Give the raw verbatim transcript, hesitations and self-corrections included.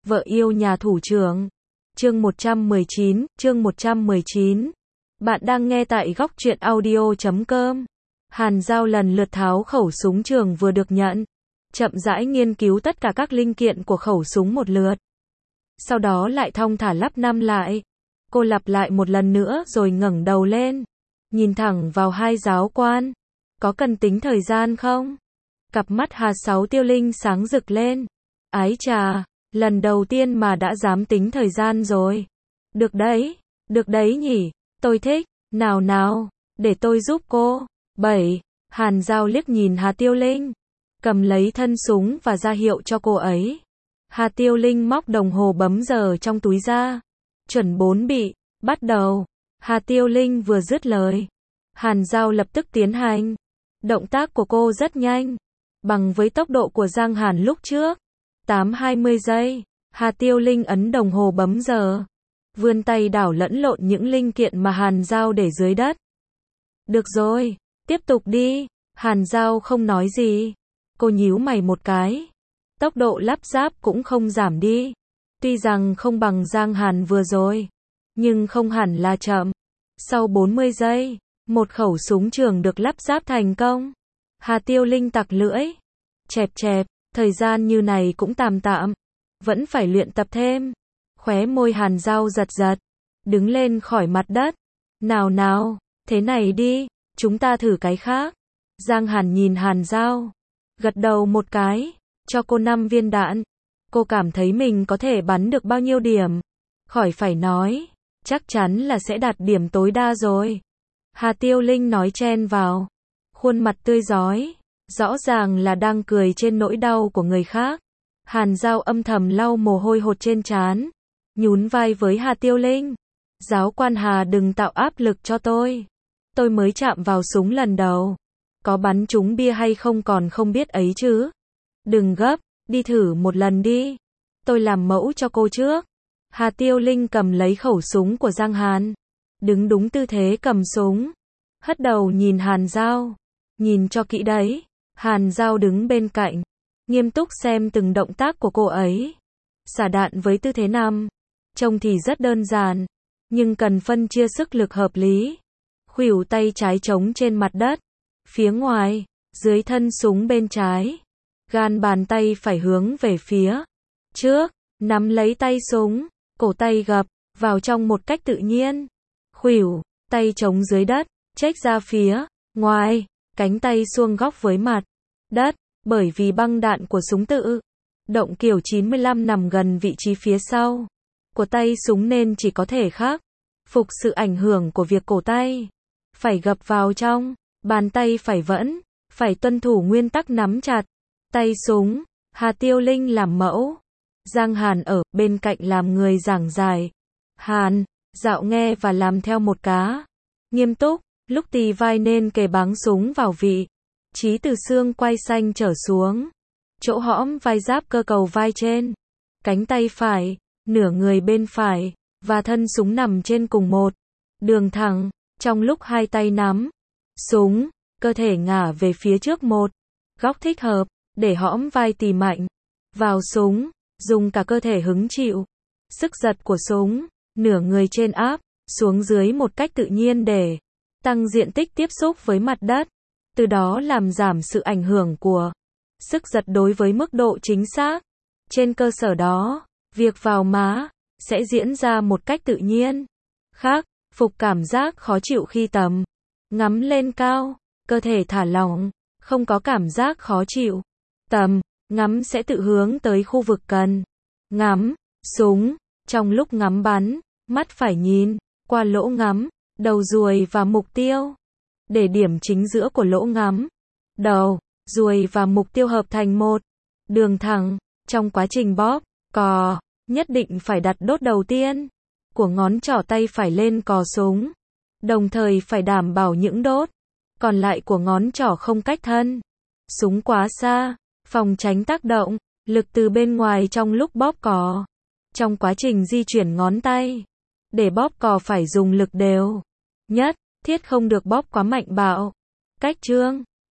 Vợ yêu nhà thủ trưởng. Chương một trăm mười chín, chương một trăm mười chín. Bạn đang nghe tại góc truyện audio chấm com. Hàn Giao lần lượt tháo khẩu súng trường vừa được nhận, chậm rãi nghiên cứu tất cả các linh kiện của khẩu súng một lượt. Sau đó lại thong thả lắp năm lại. Cô lặp lại một lần nữa rồi ngẩng đầu lên, nhìn thẳng vào hai giáo quan. Có cần tính thời gian không? Cặp mắt Hà Sáu Tiêu Linh sáng rực lên. Ái chà, lần đầu tiên mà đã dám tính thời gian rồi. Được đấy, được đấy nhỉ, tôi thích, nào nào, để tôi giúp cô. Bảy. Hàn Giao liếc nhìn Hà Tiêu Linh, cầm lấy thân súng và ra hiệu cho cô ấy. Hà Tiêu Linh móc đồng hồ bấm giờ trong túi ra. Chuẩn bốn bị, bắt đầu. Hà Tiêu Linh vừa dứt lời, Hàn Giao lập tức tiến hành. Động tác của cô rất nhanh, bằng với tốc độ của Giang Hàn lúc trước. tám hai mươi giây, Hà Tiêu Linh ấn đồng hồ bấm giờ, vươn tay đảo lẫn lộn những linh kiện mà Hàn Giao để dưới đất. Được rồi, tiếp tục đi. Hàn Giao không nói gì. Cô nhíu mày một cái. Tốc độ lắp ráp cũng không giảm đi. Tuy rằng không bằng Giang Hàn vừa rồi, nhưng không hẳn là chậm. Sau bốn mươi giây, một khẩu súng trường được lắp ráp thành công. Hà Tiêu Linh tặc lưỡi. Chẹp chẹp, thời gian như này cũng tạm tạm. Vẫn phải luyện tập thêm. Khóe môi Hàn Giao giật giật. Đứng lên khỏi mặt đất. Nào nào, thế này đi, chúng ta thử cái khác. Giang Hàn nhìn Hàn Giao, gật đầu một cái, cho cô năm viên đạn. Cô cảm thấy mình có thể bắn được bao nhiêu điểm? Khỏi phải nói, chắc chắn là sẽ đạt điểm tối đa rồi. Hà Tiêu Linh nói chen vào, khuôn mặt tươi rói, rõ ràng là đang cười trên nỗi đau của người khác. Hàn Giao âm thầm lau mồ hôi hột trên trán, nhún vai với Hà Tiêu Linh. Giáo quan Hà, đừng tạo áp lực cho tôi. Tôi mới chạm vào súng lần đầu. Có bắn trúng bia hay không còn không biết ấy chứ. Đừng gấp, đi thử một lần đi. Tôi làm mẫu cho cô trước. Hà Tiêu Linh cầm lấy khẩu súng của Giang Hàn, đứng đúng tư thế cầm súng, hất đầu nhìn Hàn Giao. Nhìn cho kỹ đấy. Hàn Giao đứng bên cạnh, nghiêm túc xem từng động tác của cô ấy. Xả đạn với tư thế nằm, trông thì rất đơn giản, nhưng cần phân chia sức lực hợp lý. Khuỷu tay trái chống trên mặt đất, phía ngoài, dưới thân súng bên trái. Gan bàn tay phải hướng về phía trước, nắm lấy tay súng, cổ tay gập vào trong một cách tự nhiên. Khuỷu tay chống dưới đất, chếch ra phía ngoài, cánh tay xuông góc với mặt đất, bởi vì băng đạn của súng tự động kiểu chín mươi lăm nằm gần vị trí phía sau của tay súng nên chỉ có thể khắc phục sự ảnh hưởng của việc cổ tay phải gập vào trong, bàn tay phải vẫn phải tuân thủ nguyên tắc nắm chặt tay súng. Hà Tiêu Linh làm mẫu, Giang Hàn ở bên cạnh làm người giảng giải. Hàn Dạo nghe và làm theo một cá nghiêm túc, lúc tì vai nên kề báng súng vào vị trí từ xương quai xanh trở xuống, chỗ hõm vai giáp cơ cầu vai trên, cánh tay phải, nửa người bên phải, và thân súng nằm trên cùng một đường thẳng. Trong lúc hai tay nắm súng, cơ thể ngả về phía trước một góc thích hợp, để hõm vai tì mạnh vào súng, dùng cả cơ thể hứng chịu sức giật của súng, nửa người trên áp xuống dưới một cách tự nhiên để tăng diện tích tiếp xúc với mặt đất, từ đó làm giảm sự ảnh hưởng của sức giật đối với mức độ chính xác. Trên cơ sở đó, việc vào má sẽ diễn ra một cách tự nhiên. Khác phục cảm giác khó chịu khi tầm ngắm lên cao, cơ thể thả lỏng, không có cảm giác khó chịu. Tầm ngắm sẽ tự hướng tới khu vực cần ngắm súng. Trong lúc ngắm bắn, mắt phải nhìn qua lỗ ngắm, đầu ruồi và mục tiêu, để điểm chính giữa của lỗ ngắm, đầu, ruồi và mục tiêu hợp thành một đường thẳng. Trong quá trình bóp cò, nhất định phải đặt đốt đầu tiên của ngón trỏ tay phải lên cò súng, đồng thời phải đảm bảo những đốt còn lại của ngón trỏ không cách thân súng quá xa, phòng tránh tác động lực từ bên ngoài trong lúc bóp cò. Trong quá trình di chuyển ngón tay để bóp cò phải dùng lực đều nhất, thiết không được bóp quá mạnh bạo. Cách trương